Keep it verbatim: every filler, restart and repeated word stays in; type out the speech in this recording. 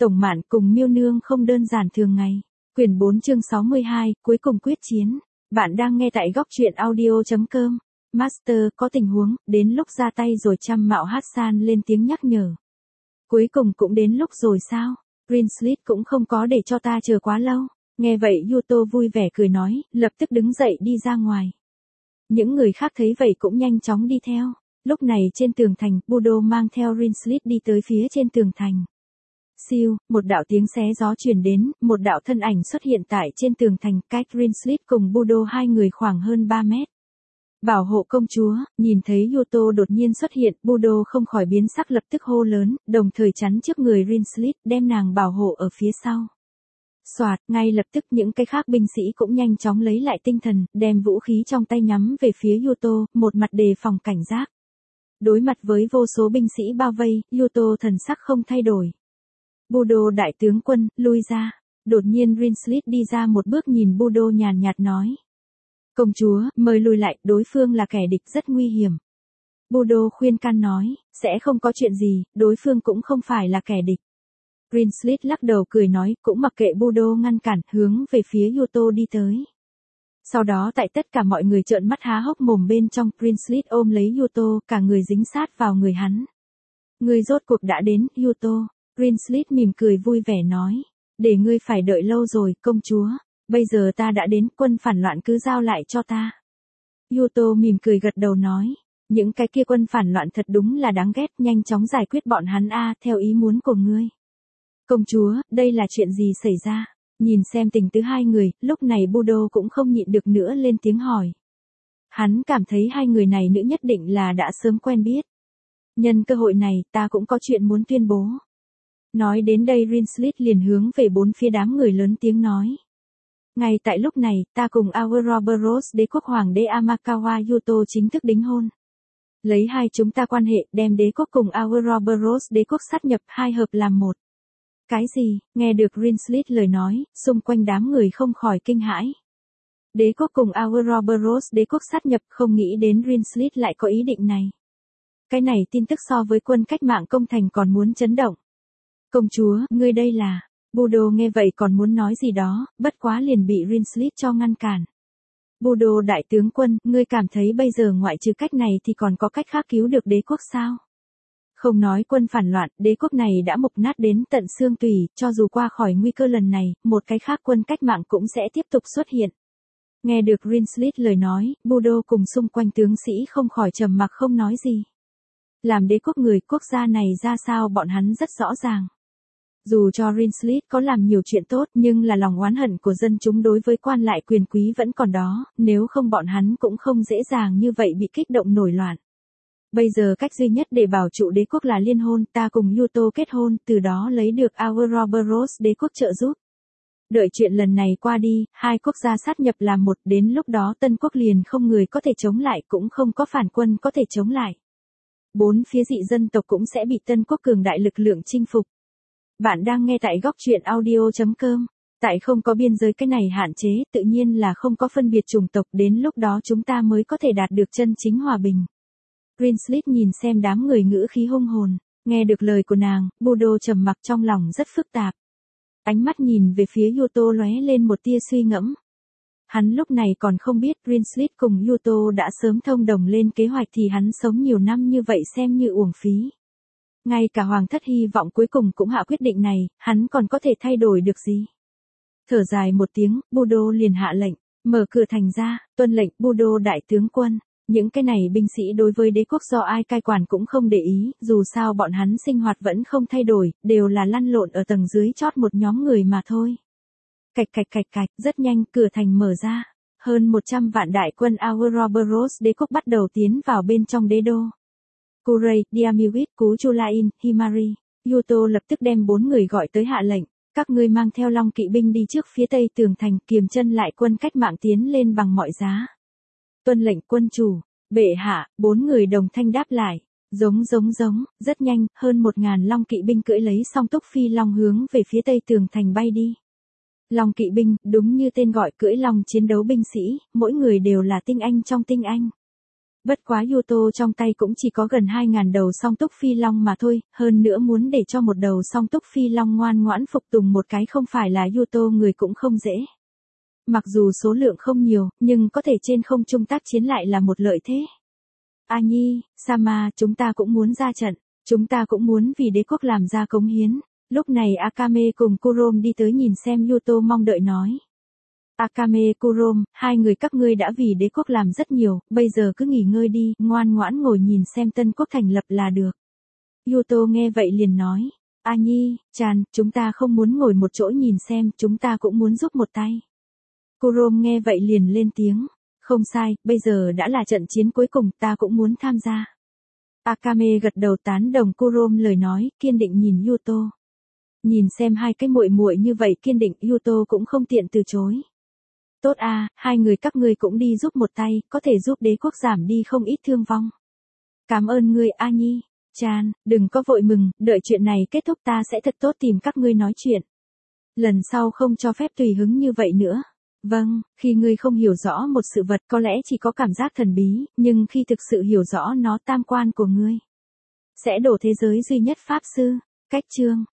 Tổng Mạn cùng Miêu Nương không đơn giản thường ngày. Quyển bốn chương sáu mươi hai, cuối cùng quyết chiến. Bạn đang nghe tại góc truyện audio chấm com. Master, có tình huống, đến lúc ra tay rồi. Trăm Mạo Hassan lên tiếng nhắc nhở. Cuối cùng cũng đến lúc rồi sao? Rinslit cũng không có để cho ta chờ quá lâu. Nghe vậy Yuto vui vẻ cười nói, lập tức đứng dậy đi ra ngoài. Những người khác thấy vậy cũng nhanh chóng đi theo. Lúc này trên tường thành, Budo mang theo Rinslit đi tới phía trên tường thành. Siêu, một đạo tiếng xé gió truyền đến, một đạo thân ảnh xuất hiện tại trên tường thành, cách Rinslit cùng Budo hai người khoảng hơn ba mét. Bảo hộ công chúa, nhìn thấy Yuto đột nhiên xuất hiện, Budo không khỏi biến sắc lập tức hô lớn, đồng thời chắn trước người Rinslit, đem nàng bảo hộ ở phía sau. Soạt, ngay lập tức những cái khác binh sĩ cũng nhanh chóng lấy lại tinh thần, đem vũ khí trong tay nhắm về phía Yuto, một mặt đề phòng cảnh giác. Đối mặt với vô số binh sĩ bao vây, Yuto thần sắc không thay đổi. Budo đại tướng quân, lui ra. Đột nhiên Rinslit đi ra một bước nhìn Budo nhàn nhạt nói. Công chúa, mời lùi lại, đối phương là kẻ địch rất nguy hiểm. Budo khuyên can nói, sẽ không có chuyện gì, đối phương cũng không phải là kẻ địch. Rinslit lắc đầu cười nói, cũng mặc kệ Budo ngăn cản, hướng về phía Yuto đi tới. Sau đó tại tất cả mọi người trợn mắt há hốc mồm bên trong, Rinslit ôm lấy Yuto, cả người dính sát vào người hắn. Người rốt cuộc đã đến, Yuto. Rinslit mỉm cười vui vẻ nói, để ngươi phải đợi lâu rồi, công chúa. Bây giờ ta đã đến, quân phản loạn cứ giao lại cho ta. Yuto mỉm cười gật đầu nói, những cái kia quân phản loạn thật đúng là đáng ghét, nhanh chóng giải quyết bọn hắn a, theo ý muốn của ngươi. Công chúa, đây là chuyện gì xảy ra? Nhìn xem tình tứ hai người, lúc này Budo cũng không nhịn được nữa lên tiếng hỏi. Hắn cảm thấy hai người này nữ nhất định là đã sớm quen biết. Nhân cơ hội này, ta cũng có chuyện muốn tuyên bố. Nói đến đây Rinslit liền hướng về bốn phía đám người lớn tiếng nói. Ngay tại lúc này, ta cùng Ouroboros đế quốc hoàng đế Amakawa Yuto chính thức đính hôn. Lấy hai chúng ta quan hệ, đem đế quốc cùng Ouroboros đế quốc sát nhập hai hợp làm một. Cái gì? Nghe được Rinslit lời nói, xung quanh đám người không khỏi kinh hãi. Đế quốc cùng Ouroboros đế quốc sát nhập, không nghĩ đến Rinslit lại có ý định này. Cái này tin tức so với quân cách mạng công thành còn muốn chấn động. Công chúa, ngươi đây là... Budo nghe vậy còn muốn nói gì đó, bất quá liền bị Rinslit cho ngăn cản. Budo đại tướng quân, ngươi cảm thấy bây giờ ngoại trừ cách này thì còn có cách khác cứu được đế quốc sao? Không nói quân phản loạn, đế quốc này đã mục nát đến tận xương tủy, cho dù qua khỏi nguy cơ lần này, một cái khác quân cách mạng cũng sẽ tiếp tục xuất hiện. Nghe được Rinslit lời nói, Budo cùng xung quanh tướng sĩ không khỏi trầm mặc không nói gì. Làm đế quốc người quốc gia này ra sao bọn hắn rất rõ ràng. Dù cho Rinslit có làm nhiều chuyện tốt nhưng là lòng oán hận của dân chúng đối với quan lại quyền quý vẫn còn đó, nếu không bọn hắn cũng không dễ dàng như vậy bị kích động nổi loạn. Bây giờ cách duy nhất để bảo trụ đế quốc là liên hôn, ta cùng Yuto kết hôn, từ đó lấy được Ouroboros đế quốc trợ giúp. Đợi chuyện lần này qua đi, hai quốc gia sát nhập làm một, đến lúc đó Tân quốc liền không người có thể chống lại cũng không có phản quân có thể chống lại. Bốn phía dị dân tộc cũng sẽ bị Tân quốc cường đại lực lượng chinh phục. Bạn đang nghe tại góc truyện audio chấm com. Tại không có biên giới cái này hạn chế, tự nhiên là không có phân biệt chủng tộc, đến lúc đó chúng ta mới có thể đạt được chân chính hòa bình. Rinslit nhìn xem đám người ngữ khí hung hồn, nghe được lời của nàng, Budo trầm mặc trong lòng rất phức tạp. Ánh mắt nhìn về phía Yuto lóe lên một tia suy ngẫm. Hắn lúc này còn không biết Rinslit cùng Yuto đã sớm thông đồng lên kế hoạch thì hắn sống nhiều năm như vậy xem như uổng phí. Ngay cả hoàng thất hy vọng cuối cùng cũng hạ quyết định này, hắn còn có thể thay đổi được gì? Thở dài một tiếng, Budo liền hạ lệnh, mở cửa thành ra, tuân lệnh Budo đại tướng quân. Những cái này binh sĩ đối với đế quốc do ai cai quản cũng không để ý, dù sao bọn hắn sinh hoạt vẫn không thay đổi, đều là lăn lộn ở tầng dưới chót một nhóm người mà thôi. Cạch cạch cạch cạch, rất nhanh cửa thành mở ra. Hơn một trăm vạn đại quân Ouroboros đế quốc bắt đầu tiến vào bên trong đế đô. Kurei, Diamiwit, Cú Chulain, Himari, Yuto lập tức đem bốn người gọi tới hạ lệnh. Các ngươi mang theo long kỵ binh đi trước phía tây tường thành, kiềm chân lại quân cách mạng tiến lên bằng mọi giá. Tuân lệnh quân chủ, bệ hạ, bốn người đồng thanh đáp lại. Giống giống giống, rất nhanh, hơn một ngàn long kỵ binh cưỡi lấy song túc phi long hướng về phía tây tường thành bay đi. Long kỵ binh, đúng như tên gọi cưỡi long chiến đấu binh sĩ, mỗi người đều là tinh anh trong tinh anh. Bất quá Yuto trong tay cũng chỉ có gần hai ngàn đầu song túc phi long mà thôi, hơn nữa muốn để cho một đầu song túc phi long ngoan ngoãn phục tùng một cái không phải là Yuto người cũng không dễ. Mặc dù số lượng không nhiều, nhưng có thể trên không trung tác chiến lại là một lợi thế. A Nhi, Sama, chúng ta cũng muốn ra trận, chúng ta cũng muốn vì đế quốc làm ra cống hiến. Lúc này Akame cùng Kurom đi tới nhìn xem Yuto mong đợi nói. Akame, Kurom, hai người các ngươi đã vì đế quốc làm rất nhiều, bây giờ cứ nghỉ ngơi đi, ngoan ngoãn ngồi nhìn xem tân quốc thành lập là được. Yuto nghe vậy liền nói. A Nhi, Chan, chúng ta không muốn ngồi một chỗ nhìn xem, chúng ta cũng muốn giúp một tay. Kurom nghe vậy liền lên tiếng. Không sai, bây giờ đã là trận chiến cuối cùng, ta cũng muốn tham gia. Akame gật đầu tán đồng Kurom lời nói, kiên định nhìn Yuto. Nhìn xem hai cái muội muội như vậy kiên định, Yuto cũng không tiện từ chối. Tốt a, hai người các ngươi cũng đi giúp một tay, có thể giúp đế quốc giảm đi không ít thương vong. Cảm ơn ngươi A Nhi, Chan, đừng có vội mừng, đợi chuyện này kết thúc ta sẽ thật tốt tìm các ngươi nói chuyện. Lần sau không cho phép tùy hứng như vậy nữa. Vâng, khi ngươi không hiểu rõ một sự vật có lẽ chỉ có cảm giác thần bí, nhưng khi thực sự hiểu rõ nó tam quan của ngươi, sẽ đổ thế giới duy nhất pháp sư. Cách chương